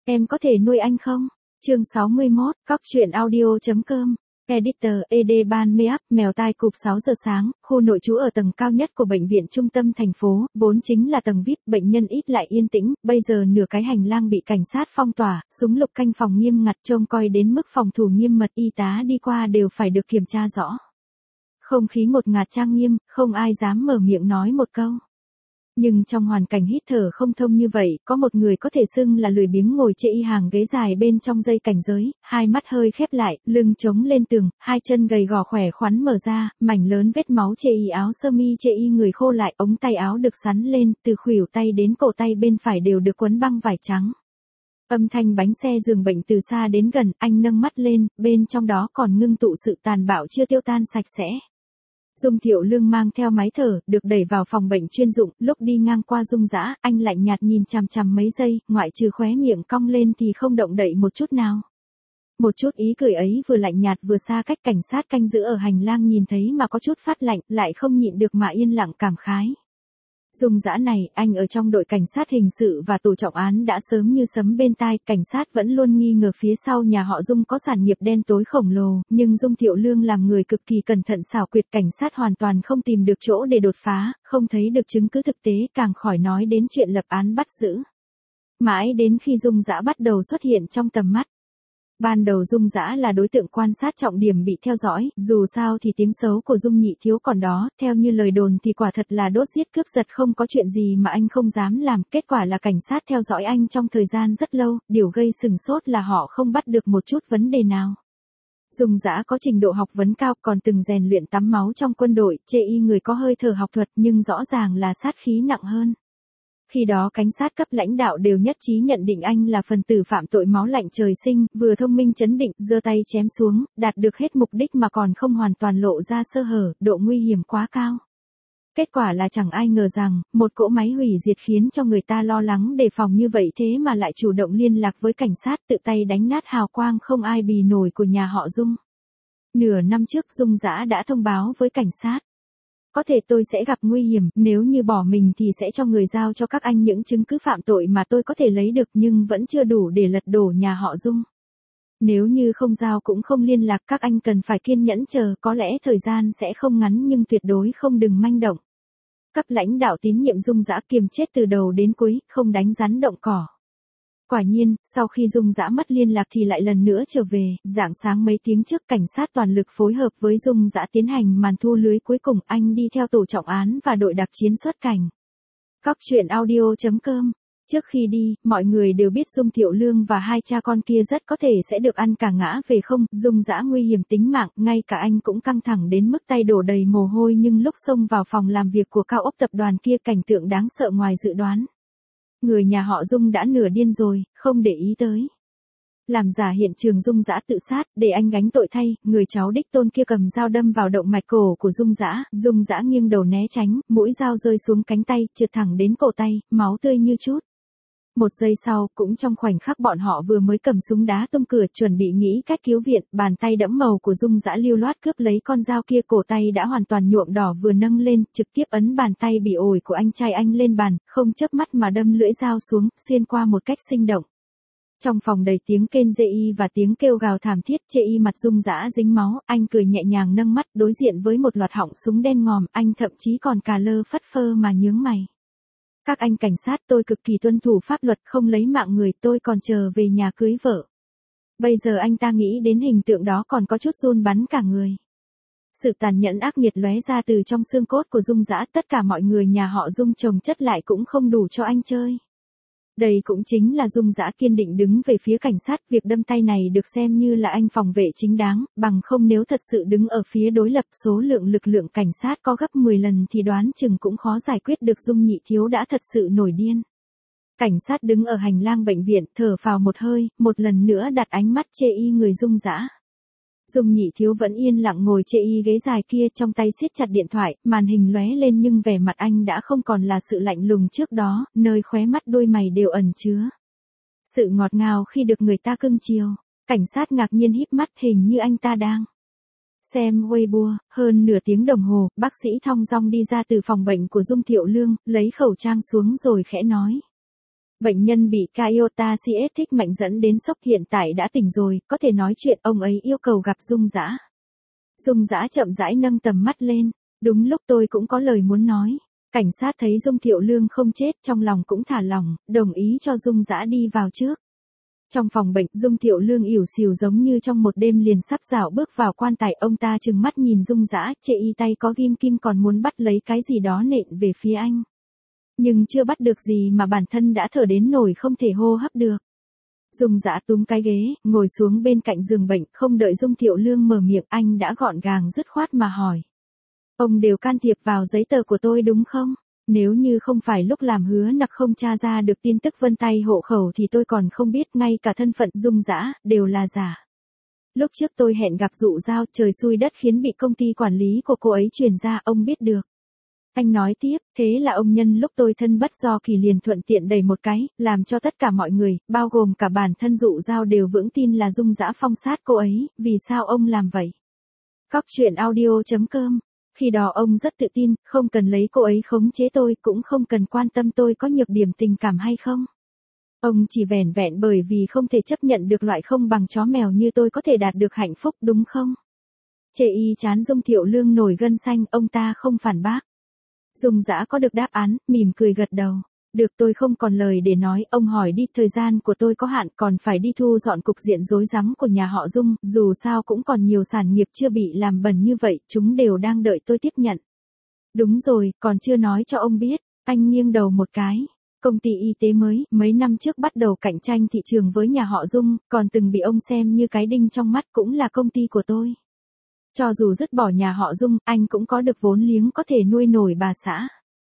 Em có thể nuôi anh không? Chương 61, Cóc truyện audio.com. Editor, ED Ban Makeup, mèo tai cụp 6 giờ sáng, khu nội trú ở tầng cao nhất của bệnh viện trung tâm thành phố, vốn chính là tầng VIP, bệnh nhân ít lại yên tĩnh, bây giờ nửa cái hành lang bị cảnh sát phong tỏa, súng lục canh phòng nghiêm ngặt trông coi đến mức phòng thủ nghiêm mật, y tá đi qua đều phải được kiểm tra rõ. Không khí ngột ngạt trang nghiêm, không ai dám mở miệng nói một câu. Nhưng trong hoàn cảnh hít thở không thông như vậy, có một người có thể xưng là lười biếng ngồi chê y hàng ghế dài bên trong dây cảnh giới, hai mắt hơi khép lại, lưng chống lên tường, hai chân gầy gò khỏe khoắn mở ra, mảnh lớn vết máu chê y áo sơ mi chê y người khô lại, ống tay áo được sắn lên, từ khuỷu tay đến cổ tay bên phải đều được quấn băng vải trắng. Âm thanh bánh xe giường bệnh từ xa đến gần, anh nâng mắt lên, bên trong đó còn ngưng tụ sự tàn bạo chưa tiêu tan sạch sẽ. Dung Thiệu Lương mang theo máy thở, được đẩy vào phòng bệnh chuyên dụng, lúc đi ngang qua Dung Dã, anh lạnh nhạt nhìn chằm chằm mấy giây, ngoại trừ khóe miệng cong lên thì không động đậy một chút nào. Một chút ý cười ấy vừa lạnh nhạt vừa xa cách cảnh sát canh giữ ở hành lang nhìn thấy mà có chút phát lạnh, lại không nhịn được mà yên lặng cảm khái. Dung Dã này, anh ở trong đội cảnh sát hình sự và tổ trọng án đã sớm như sấm bên tai, cảnh sát vẫn luôn nghi ngờ phía sau nhà họ Dung có sản nghiệp đen tối khổng lồ, nhưng Dung Thiệu Lương làm người cực kỳ cẩn thận xảo quyệt, cảnh sát hoàn toàn không tìm được chỗ để đột phá, không thấy được chứng cứ thực tế, càng khỏi nói đến chuyện lập án bắt giữ. Mãi đến khi Dung Dã bắt đầu xuất hiện trong tầm mắt. Ban đầu Dung Dã là đối tượng quan sát trọng điểm bị theo dõi, dù sao thì tiếng xấu của Dung Nhị Thiếu còn đó, theo như lời đồn thì quả thật là đốt giết cướp giật không có chuyện gì mà anh không dám làm, kết quả là cảnh sát theo dõi anh trong thời gian rất lâu, điều gây sừng sốt là họ không bắt được một chút vấn đề nào. Dung Dã có trình độ học vấn cao, còn từng rèn luyện tắm máu trong quân đội, chê y người có hơi thở học thuật nhưng rõ ràng là sát khí nặng hơn. Khi đó cảnh sát cấp lãnh đạo đều nhất trí nhận định anh là phần tử phạm tội máu lạnh trời sinh, vừa thông minh trấn định, giơ tay chém xuống, đạt được hết mục đích mà còn không hoàn toàn lộ ra sơ hở, độ nguy hiểm quá cao. Kết quả là chẳng ai ngờ rằng, một cỗ máy hủy diệt khiến cho người ta lo lắng đề phòng như vậy thế mà lại chủ động liên lạc với cảnh sát, tự tay đánh nát hào quang không ai bì nổi của nhà họ Dung. Nửa năm trước Dung Dã đã thông báo với cảnh sát. Có thể tôi sẽ gặp nguy hiểm, nếu như bỏ mình thì sẽ cho người giao cho các anh những chứng cứ phạm tội mà tôi có thể lấy được nhưng vẫn chưa đủ để lật đổ nhà họ Dung. Nếu như không giao cũng không liên lạc các anh cần phải kiên nhẫn chờ, có lẽ thời gian sẽ không ngắn nhưng tuyệt đối không đừng manh động. Cấp lãnh đạo tín nhiệm Dung Dã kiềm chết từ đầu đến cuối, không đánh rắn động cỏ. Quả nhiên, sau khi Dung Dã mất liên lạc thì lại lần nữa trở về, rạng sáng mấy tiếng trước cảnh sát toàn lực phối hợp với Dung Dã tiến hành màn thu lưới cuối cùng anh đi theo tổ trọng án và đội đặc chiến xuất cảnh. Cóc truyện audio.com. Trước khi đi, mọi người đều biết Dung Thiệu Lương và hai cha con kia rất có thể sẽ được ăn cả ngã về không, Dung Dã nguy hiểm tính mạng, ngay cả anh cũng căng thẳng đến mức tay đổ đầy mồ hôi nhưng lúc xông vào phòng làm việc của cao ốc tập đoàn kia cảnh tượng đáng sợ ngoài dự đoán. Người nhà họ Dung đã nửa điên rồi, không để ý tới. Làm giả hiện trường Dung Dã tự sát, để anh gánh tội thay, người cháu đích tôn kia cầm dao đâm vào động mạch cổ của Dung Dã nghiêng đầu né tránh, mũi dao rơi xuống cánh tay, trượt thẳng đến cổ tay, máu tươi như chút. Một giây sau, cũng trong khoảnh khắc bọn họ vừa mới cầm súng đá tung cửa chuẩn bị nghĩ cách cứu viện, bàn tay đẫm màu của Dung Dã lưu loát cướp lấy con dao kia, cổ tay đã hoàn toàn nhuộm đỏ vừa nâng lên, trực tiếp ấn bàn tay bị ổi của anh trai anh lên bàn, không chớp mắt mà đâm lưỡi dao xuống, xuyên qua một cách sinh động. Trong phòng đầy tiếng kêu rê y và tiếng kêu gào thảm thiết, chê y mặt Dung Dã dính máu, anh cười nhẹ nhàng nâng mắt đối diện với một loạt họng súng đen ngòm, anh thậm chí còn cà lơ phất phơ mà nhướng mày. Các anh cảnh sát, tôi cực kỳ tuân thủ pháp luật, không lấy mạng người, tôi còn chờ về nhà cưới vợ. Bây giờ anh ta nghĩ đến hình tượng đó còn có chút run bắn cả người. Sự tàn nhẫn ác nghiệt lóe ra từ trong xương cốt của Dung Dã, tất cả mọi người nhà họ Dung chồng chất lại cũng không đủ cho anh chơi. Đây cũng chính là Dung Dã kiên định đứng về phía cảnh sát, việc đâm tay này được xem như là anh phòng vệ chính đáng, bằng không nếu thật sự đứng ở phía đối lập số lượng lực lượng cảnh sát có gấp 10 lần thì đoán chừng cũng khó giải quyết được. Dung Nhị Thiếu đã thật sự nổi điên. Cảnh sát đứng ở hành lang bệnh viện, thở phào một hơi, một lần nữa đặt ánh mắt chê y người Dung Dã. Dung Nhị Thiếu vẫn yên lặng ngồi chê y ghế dài kia, trong tay siết chặt điện thoại, màn hình lóe lên nhưng vẻ mặt anh đã không còn là sự lạnh lùng trước đó, nơi khóe mắt đôi mày đều ẩn chứa sự ngọt ngào khi được người ta cưng chiều. Cảnh sát ngạc nhiên híp mắt, hình như anh ta đang xem Weibo. Hơn nửa tiếng đồng hồ, bác sĩ thong dong đi ra từ phòng bệnh của Dung Thiệu Lương, lấy khẩu trang xuống rồi khẽ nói. Bệnh nhân bị Iota CS thích mạnh dẫn đến sốc hiện tại đã tỉnh rồi, có thể nói chuyện, ông ấy yêu cầu gặp Dung Dã. Dung Dã chậm rãi nâng tầm mắt lên, đúng lúc tôi cũng có lời muốn nói. Cảnh sát thấy Dung Thiệu Lương không chết, trong lòng cũng thả lỏng, đồng ý cho Dung Dã đi vào trước. Trong phòng bệnh, Dung Thiệu Lương ỉu xìu giống như trong một đêm liền sắp dạo bước vào quan tài, ông ta trừng mắt nhìn Dung Dã, chê y tay có ghim kim còn muốn bắt lấy cái gì đó nện về phía anh. Nhưng chưa bắt được gì mà bản thân đã thở đến nổi không thể hô hấp được. Dung Dã túm cái ghế, ngồi xuống bên cạnh giường bệnh, không đợi Dung Thiệu Lương mở miệng, anh đã gọn gàng dứt khoát mà hỏi. Ông đều can thiệp vào giấy tờ của tôi đúng không? Nếu như không phải lúc làm hứa nặc không tra ra được tin tức vân tay hộ khẩu thì tôi còn không biết, ngay cả thân phận Dung Dã đều là giả. Lúc trước tôi hẹn gặp Dụ Giao, trời xui đất khiến bị công ty quản lý của cô ấy truyền ra, ông biết được. Anh nói tiếp, thế là ông nhân lúc tôi thân bất do kỳ liền thuận tiện đẩy một cái, làm cho tất cả mọi người, bao gồm cả bản thân Dụ Giao đều vững tin là Dung Dã phong sát cô ấy, vì sao ông làm vậy? Cóc truyện audio.com. Khi đó ông rất tự tin, không cần lấy cô ấy khống chế tôi, cũng không cần quan tâm tôi có nhược điểm tình cảm hay không. Ông chỉ vẻn vẹn bởi vì không thể chấp nhận được loại không bằng chó mèo như tôi có thể đạt được hạnh phúc đúng không? Chê y chán Dung Thiệu Lương nổi gân xanh, ông ta không phản bác. Dung Dã có được đáp án, mỉm cười gật đầu. Được, tôi không còn lời để nói, ông hỏi đi, thời gian của tôi có hạn, còn phải đi thu dọn cục diện rối rắm của nhà họ Dung, dù sao cũng còn nhiều sản nghiệp chưa bị làm bẩn như vậy, chúng đều đang đợi tôi tiếp nhận. Đúng rồi, còn chưa nói cho ông biết, anh nghiêng đầu một cái. Công ty y tế mới, mấy năm trước bắt đầu cạnh tranh thị trường với nhà họ Dung, còn từng bị ông xem như cái đinh trong mắt, cũng là công ty của tôi. Cho dù dứt bỏ nhà họ Dung, anh cũng có được vốn liếng có thể nuôi nổi bà xã.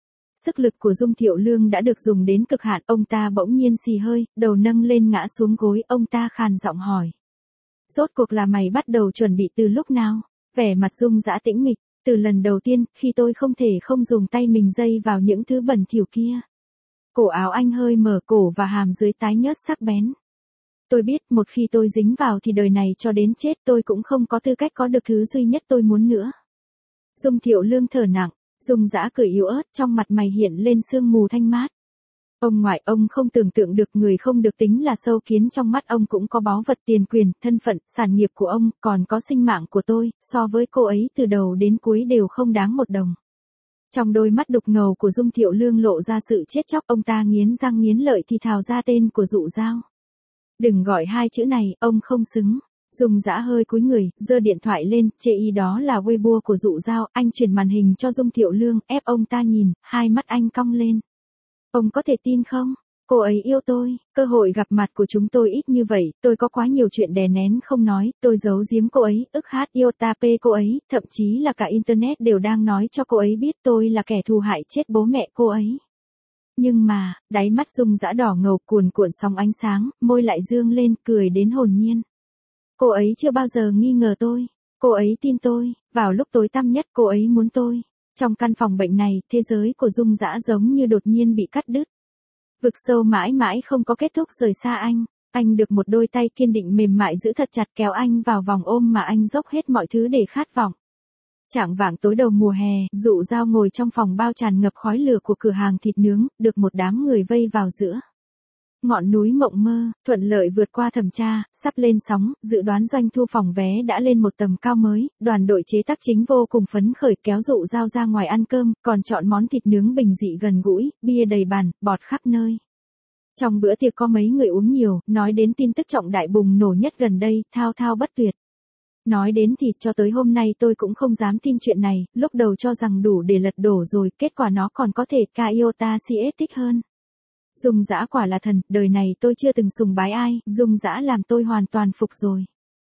Sức lực của Dung Thiệu Lương đã được dùng đến cực hạn, ông ta bỗng nhiên xì hơi, đầu nâng lên ngã xuống gối, ông ta khàn giọng hỏi. Rốt cuộc là mày bắt đầu chuẩn bị từ lúc nào? Vẻ mặt Dung Dã tĩnh mịch, từ lần đầu tiên, khi tôi không thể không dùng tay mình dây vào những thứ bẩn thỉu kia. Cổ áo anh hơi mở, cổ và hàm dưới tái nhớt sắc bén. Tôi biết một khi tôi dính vào thì đời này cho đến chết tôi cũng không có tư cách có được thứ duy nhất tôi muốn nữa. Dung Thiệu Lương thở nặng, Dung Dã cười yếu ớt, trong mặt mày hiện lên sương mù thanh mát. Ông ngoại, ông không tưởng tượng được người không được tính là sâu kiến, trong mắt ông cũng có báu vật, tiền quyền, thân phận, sản nghiệp của ông, còn có sinh mạng của tôi, so với cô ấy từ đầu đến cuối đều không đáng một đồng. Trong đôi mắt đục ngầu của Dung Thiệu Lương lộ ra sự chết chóc, ông ta nghiến răng nghiến lợi thì thào ra tên của Dụ Giao. Đừng gọi hai chữ này, ông không xứng. Dung Dã hơi cúi người, giơ điện thoại lên, chê y đó là Weibo của Dụ Giao, anh chuyển màn hình cho Dung Thiệu Lương, ép ông ta nhìn, hai mắt anh cong lên. Ông có thể tin không? Cô ấy yêu tôi, cơ hội gặp mặt của chúng tôi ít như vậy, tôi có quá nhiều chuyện đè nén không nói, tôi giấu giếm cô ấy, ức hát yêu ta pê cô ấy, thậm chí là cả internet đều đang nói cho cô ấy biết tôi là kẻ thù hại chết bố mẹ cô ấy. Nhưng mà, đáy mắt Dung Dã đỏ ngầu, cuồn cuộn sóng ánh sáng, môi lại dương lên, cười đến hồn nhiên. Cô ấy chưa bao giờ nghi ngờ tôi, cô ấy tin tôi, vào lúc tối tăm nhất cô ấy muốn tôi. Trong căn phòng bệnh này, thế giới của Dung Dã giống như đột nhiên bị cắt đứt. Vực sâu mãi mãi không có kết thúc rời xa anh được một đôi tay kiên định mềm mại giữ thật chặt, kéo anh vào vòng ôm mà anh dốc hết mọi thứ để khát vọng. Chạng vạng tối đầu mùa hè, Dụ Giao ngồi trong phòng bao tràn ngập khói lửa của cửa hàng thịt nướng, được một đám người vây vào giữa. Ngọn núi mộng mơ, thuận lợi vượt qua thẩm tra, sắp lên sóng, dự đoán doanh thu phòng vé đã lên một tầm cao mới, đoàn đội chế tác chính vô cùng phấn khởi, kéo Dụ Giao ra ngoài ăn cơm, còn chọn món thịt nướng bình dị gần gũi, bia đầy bàn, bọt khắp nơi. Trong bữa tiệc có mấy người uống nhiều, nói đến tin tức trọng đại bùng nổ nhất gần đây, thao thao bất tuyệt. Nói đến thì cho tới hôm nay tôi cũng không dám tin chuyện này, lúc đầu cho rằng đủ để lật đổ rồi, kết quả nó còn có thể Iota CS thích hơn. Dung Dã quả là thần, đời này tôi chưa từng sùng bái ai, Dung Dã làm tôi hoàn toàn phục rồi.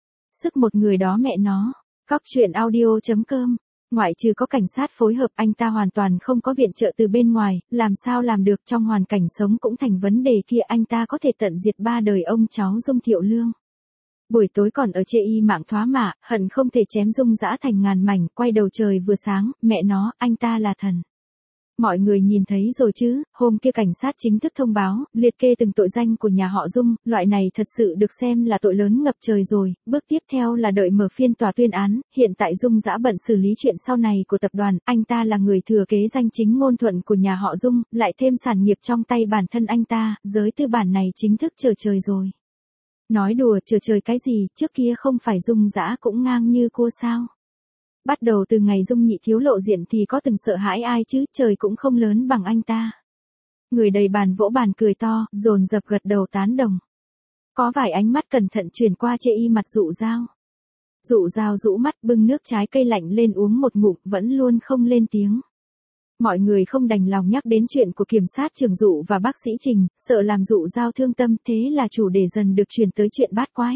Sức một người đó mẹ nó. Cóc truyện audio.com. Ngoại trừ có cảnh sát phối hợp, anh ta hoàn toàn không có viện trợ từ bên ngoài, làm sao làm được, trong hoàn cảnh sống cũng thành vấn đề kia, anh ta có thể tận diệt ba đời ông cháu Dung Thiệu Lương. Buổi tối còn ở chê y mạng thoá mạ, hận không thể chém Dung Dã thành ngàn mảnh, quay đầu trời vừa sáng, mẹ nó, anh ta là thần. Mọi người nhìn thấy rồi chứ, hôm kia cảnh sát chính thức thông báo, liệt kê từng tội danh của nhà họ Dung, loại này thật sự được xem là tội lớn ngập trời rồi, bước tiếp theo là đợi mở phiên tòa tuyên án, hiện tại Dung dã bận xử lý chuyện sau này của tập đoàn, anh ta là người thừa kế danh chính ngôn thuận của nhà họ Dung, lại thêm sản nghiệp trong tay bản thân anh ta, giới tư bản này chính thức chờ trời rồi. Nói đùa chờ trời cái gì, trước kia không phải Dung dã cũng ngang như cua sao. Bắt đầu từ ngày Dung Nhị Thiếu lộ diện thì có từng sợ hãi ai chứ, trời cũng không lớn bằng anh ta. Người đầy bàn vỗ bàn cười to, dồn dập gật đầu tán đồng. Có vài ánh mắt cẩn thận chuyển qua chê y mặt Dụ Dao. Dụ Dao rũ mắt bưng nước trái cây lạnh lên uống một ngụm vẫn luôn không lên tiếng. Mọi người không đành lòng nhắc đến chuyện của kiểm sát trưởng Dụ và bác sĩ Trình, sợ làm Dụ Dao thương tâm, thế là chủ đề dần được chuyển tới chuyện bát quái.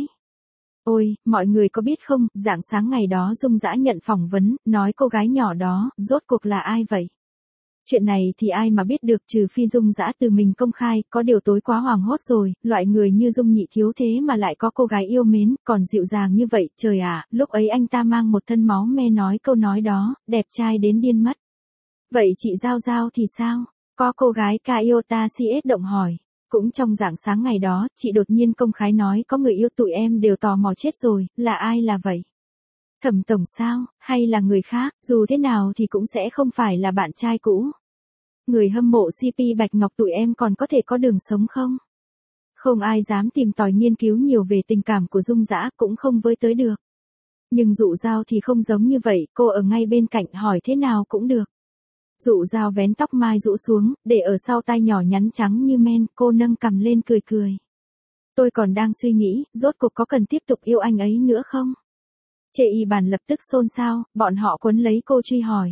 Ôi, mọi người có biết không, rạng sáng ngày đó Dung dã nhận phỏng vấn, nói cô gái nhỏ đó, rốt cuộc là ai vậy? Chuyện này thì ai mà biết được trừ phi Dung dã từ mình công khai, có điều tối quá hoảng hốt rồi, loại người như Dung Nhị Thiếu thế mà lại có cô gái yêu mến, còn dịu dàng như vậy, trời ạ, lúc ấy anh ta mang một thân máu me nói câu nói đó, đẹp trai đến điên mất. Vậy chị Giao Giao thì sao? Có cô gái Kaiota CS động hỏi. Cũng trong rạng sáng ngày đó, chị đột nhiên công khai nói có người yêu tụi em đều tò mò chết rồi, là ai là vậy? Thẩm tổng sao, hay là người khác, dù thế nào thì cũng sẽ không phải là bạn trai cũ. Người hâm mộ CP Bạch Ngọc tụi em còn có thể có đường sống không? Không ai dám tìm tòi nghiên cứu nhiều về tình cảm của Dung dã cũng không với tới được. Nhưng Dụ Dao thì không giống như vậy, cô ở ngay bên cạnh hỏi thế nào cũng được. Dụ Dao vén tóc mai rũ xuống, để ở sau tai nhỏ nhắn trắng như men, cô nâng cằm lên cười cười. Tôi còn đang suy nghĩ, rốt cuộc có cần tiếp tục yêu anh ấy nữa không? Chê y bàn lập tức xôn xao, bọn họ quấn lấy cô truy hỏi.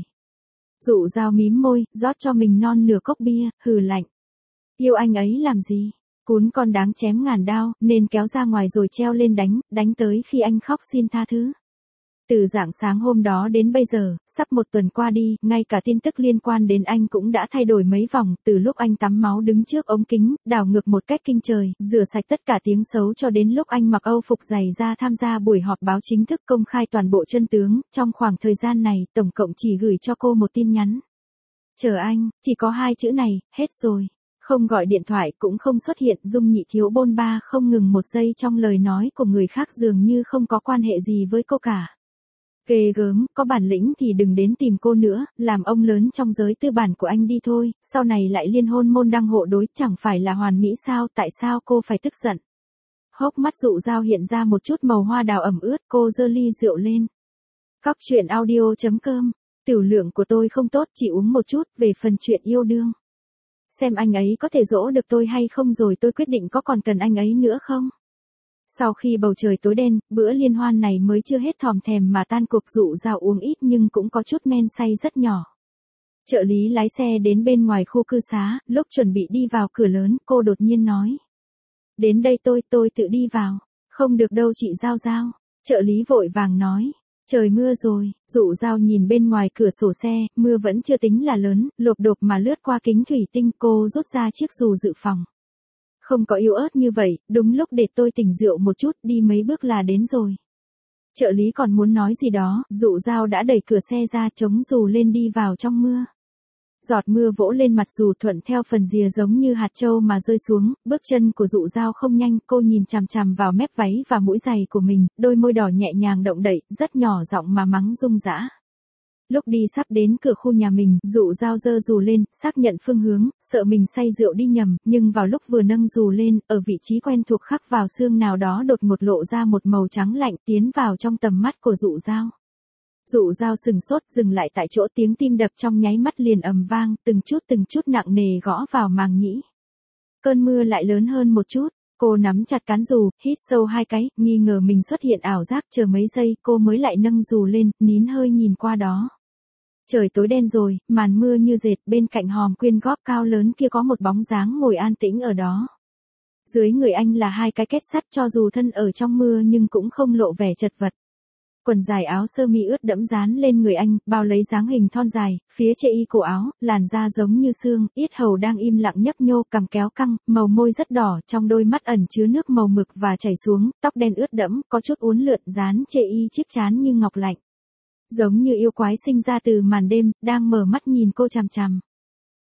Dụ Dao mím môi, rót cho mình non nửa cốc bia, hừ lạnh. Yêu anh ấy làm gì? Cún con đáng chém ngàn đao, nên kéo ra ngoài rồi treo lên đánh tới khi anh khóc xin tha thứ. Từ rạng sáng hôm đó đến bây giờ, sắp một tuần qua đi, ngay cả tin tức liên quan đến anh cũng đã thay đổi mấy vòng, từ lúc anh tắm máu đứng trước ống kính, đảo ngược một cách kinh trời, rửa sạch tất cả tiếng xấu cho đến lúc anh mặc Âu phục dày ra tham gia buổi họp báo chính thức công khai toàn bộ chân tướng, trong khoảng thời gian này, tổng cộng chỉ gửi cho cô một tin nhắn. Chờ anh, chỉ có 2 chữ này, hết rồi. Không gọi điện thoại cũng không xuất hiện, Dung Nhị Thiếu bôn ba không ngừng một giây trong lời nói của người khác dường như không có quan hệ gì với cô cả. Ghê gớm, có bản lĩnh thì đừng đến tìm cô nữa, làm ông lớn trong giới tư bản của anh đi thôi, sau này lại liên hôn môn đăng hộ đối, chẳng phải là hoàn mỹ sao, tại sao cô phải tức giận? Hốc mắt Dụ Dao hiện ra một chút màu hoa đào ẩm ướt, cô giơ ly rượu lên. Cóc truyện audio.com, tiểu lượng của tôi không tốt, chỉ uống một chút, về phần chuyện yêu đương. Xem anh ấy có thể dỗ được tôi hay không rồi tôi quyết định có còn cần anh ấy nữa không? Sau khi bầu trời tối đen, bữa liên hoan này mới chưa hết thòm thèm mà tan cuộc. Dụ Dao uống ít nhưng cũng có chút men say rất nhỏ. Trợ lý lái xe đến bên ngoài khu cư xá, lúc chuẩn bị đi vào cửa lớn, cô đột nhiên nói. Đến đây tôi tự đi vào. Không được đâu chị Giao Giao. Trợ lý vội vàng nói. Trời mưa rồi, Dụ Dao nhìn bên ngoài cửa sổ xe, mưa vẫn chưa tính là lớn, lộp độp mà lướt qua kính thủy tinh, cô rút ra chiếc dù dự phòng. Không có yếu ớt như vậy, đúng lúc để tôi tỉnh rượu một chút, đi mấy bước là đến rồi. Trợ lý còn muốn nói gì đó, Dụ Dao đã đẩy cửa xe ra chống dù lên đi vào trong mưa. Giọt mưa vỗ lên mặt dù thuận theo phần rìa giống như hạt châu mà rơi xuống, bước chân của Dụ Dao không nhanh, cô nhìn chằm chằm vào mép váy và mũi giày của mình, đôi môi đỏ nhẹ nhàng động đậy, rất nhỏ giọng mà mắng Dung dã. Lúc đi sắp đến cửa khu nhà mình, Dụ Dao giơ dù lên, xác nhận phương hướng, sợ mình say rượu đi nhầm, nhưng vào lúc vừa nâng dù lên, ở vị trí quen thuộc khắc vào xương nào đó đột ngột lộ ra một màu trắng lạnh tiến vào trong tầm mắt của Dụ Dao. Dụ Dao sừng sốt dừng lại tại chỗ, tiếng tim đập trong nháy mắt liền ầm vang, từng chút nặng nề gõ vào màng nhĩ. Cơn mưa lại lớn hơn một chút, cô nắm chặt cán dù, hít sâu 2 cái, nghi ngờ mình xuất hiện ảo giác, chờ mấy giây cô mới lại nâng dù lên, nín hơi nhìn qua đó. Trời tối đen rồi, màn mưa như dệt, bên cạnh hòm quyên góp cao lớn kia có một bóng dáng ngồi an tĩnh ở đó. Dưới người anh là 2 cái kết sắt, cho dù thân ở trong mưa nhưng cũng không lộ vẻ chật vật. Quần dài áo sơ mi ướt đẫm dán lên người anh, bao lấy dáng hình thon dài, phía chê y cổ áo, làn da giống như xương, yết hầu đang im lặng nhấp nhô, cằm kéo căng, màu môi rất đỏ, trong đôi mắt ẩn chứa nước màu mực và chảy xuống, tóc đen ướt đẫm, có chút uốn lượn, dán chê y chiếc trán như ngọc lạnh. Giống như yêu quái sinh ra từ màn đêm, đang mở mắt nhìn cô chằm chằm.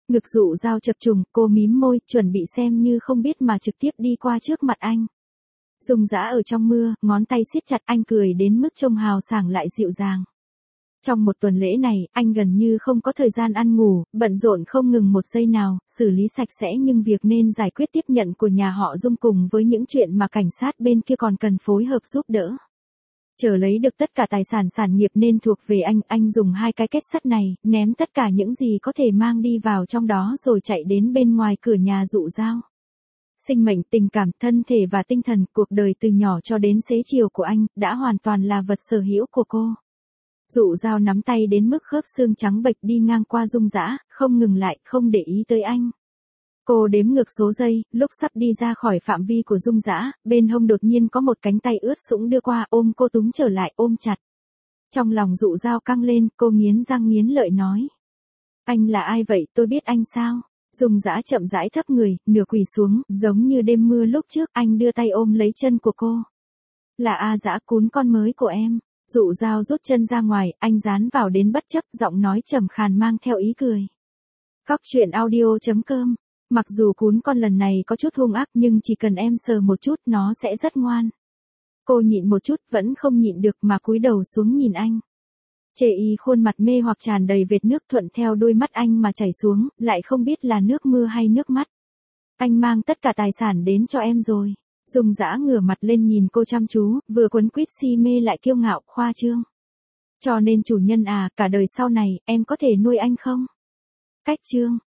Ngực Dụ Dao chập trùng, cô mím môi, chuẩn bị xem như không biết mà trực tiếp đi qua trước mặt anh. Dung Dã ở trong mưa, ngón tay siết chặt, anh cười đến mức trông hào sảng lại dịu dàng. Trong một tuần lễ này, anh gần như không có thời gian ăn ngủ, bận rộn không ngừng một giây nào, xử lý sạch sẽ nhưng việc nên giải quyết tiếp nhận của nhà họ Dung cùng với những chuyện mà cảnh sát bên kia còn cần phối hợp giúp đỡ. Chờ lấy được tất cả tài sản sản nghiệp nên thuộc về anh dùng 2 cái kết sắt này, ném tất cả những gì có thể mang đi vào trong đó rồi chạy đến bên ngoài cửa nhà Dụ Dao. Sinh mệnh, tình cảm, thân thể và tinh thần, cuộc đời từ nhỏ cho đến xế chiều của anh, đã hoàn toàn là vật sở hữu của cô. Dụ Dao nắm tay đến mức khớp xương trắng bệch đi ngang qua Dung Dã, không ngừng lại, không để ý tới anh. Cô đếm ngược số giây, lúc sắp đi ra khỏi phạm vi của Dung Dã, bên hông đột nhiên có một cánh tay ướt sũng đưa qua, ôm cô túm trở lại, ôm chặt. Trong lòng Dụ Dao căng lên, cô nghiến răng nghiến lợi nói. Anh là ai vậy, tôi biết anh sao? Dung Dã chậm rãi thấp người, nửa quỳ xuống, giống như đêm mưa lúc trước, anh đưa tay ôm lấy chân của cô. Là A Dã, cún con mới của em. Dụ Dao rút chân ra ngoài, anh dán vào đến bất chấp, giọng nói trầm khàn mang theo ý cười. Cóc truyện audio.com. Mặc dù cún con lần này có chút hung ác nhưng chỉ cần em sờ một chút nó sẽ rất ngoan. Cô nhịn một chút vẫn không nhịn được mà cúi đầu xuống nhìn anh. Chê y khuôn mặt mê hoặc tràn đầy vệt nước thuận theo đôi mắt anh mà chảy xuống, lại không biết là nước mưa hay nước mắt. Anh mang tất cả tài sản đến cho em rồi. Dung Dã ngửa mặt lên nhìn cô chăm chú, vừa quấn quýt si mê lại kiêu ngạo, khoa trương. Cho nên chủ nhân à, cả đời sau này, em có thể nuôi anh không? Cách chương.